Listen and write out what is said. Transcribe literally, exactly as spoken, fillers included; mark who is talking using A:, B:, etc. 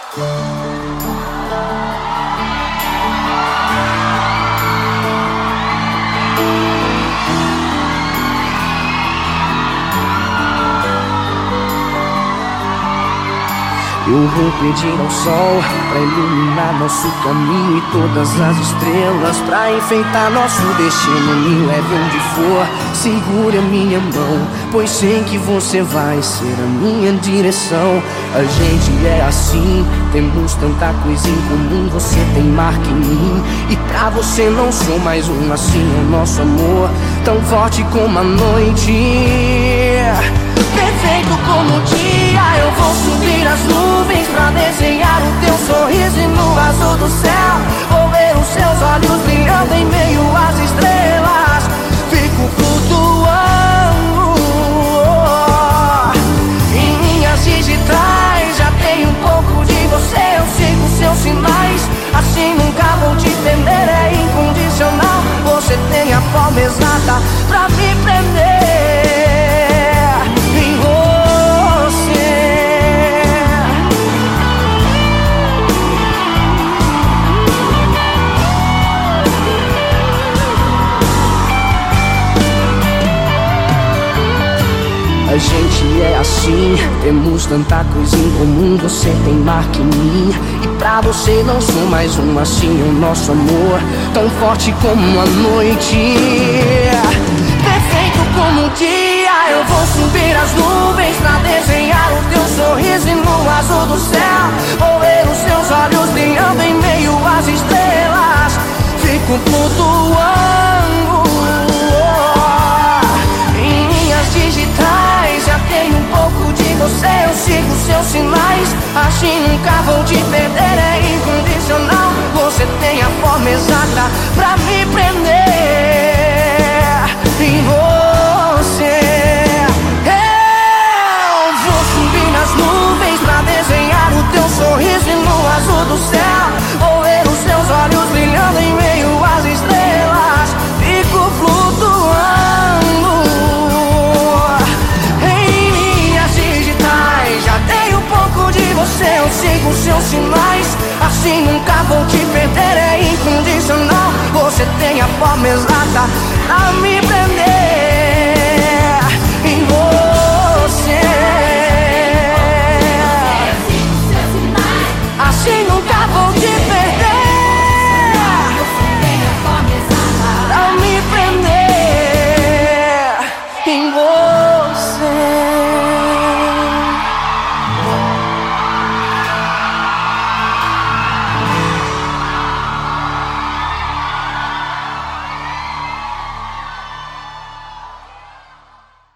A: Eu vou pedir ao sol pra iluminar nosso caminho e todas as estrelas pra enfeitar nosso destino. Me leve onde for, segure a minha mão, pois sei que você vai ser a minha direção. A gente é assim, temos tanta coisa em comum. Você tem marca em mim e pra você não sou mais um. Assim é o nosso amor, tão forte como a noite, perfeito como o dia. Eu vou subir as nuvens pra desenhar o teu sorriso, e no azul do céu vou ver os seus olhos brilhando em meio às estrelas. Fico flutuando em minhas digitais, já tenho um pouco de você. Eu sigo seus sinais, assim nunca vou te perder. É incondicional, você tem a forma exata pra me prender. A gente é assim, temos tanta coisa em comum. Você tem marca em mim e pra você não sou mais um. Assim o nosso amor, tão forte como a noite, perfeito como o dia. Eu vou subir as nuvens pra desenhar o teu sorriso, e no azul do céu vou ver os seus olhos brilhando em meio às estrelas. Fico flutuando em minhas digitais, já tenho um pouco de você. Eu sigo seus sinais, assim nunca vou te perder. É incondicional, você tem a forma exata pra me prender em você. Eu vou subir nas nuvens pra desenhar o teu sorriso, e no azul do céu vou ver os seus olhos brilhando em meio às estrelas. Fico flutuando em minhas digitais, já tenho um pouco de você. Eu sigo seus sinais, assim nunca vou te perder. É incondicional, você tem a forma exata pra me prender.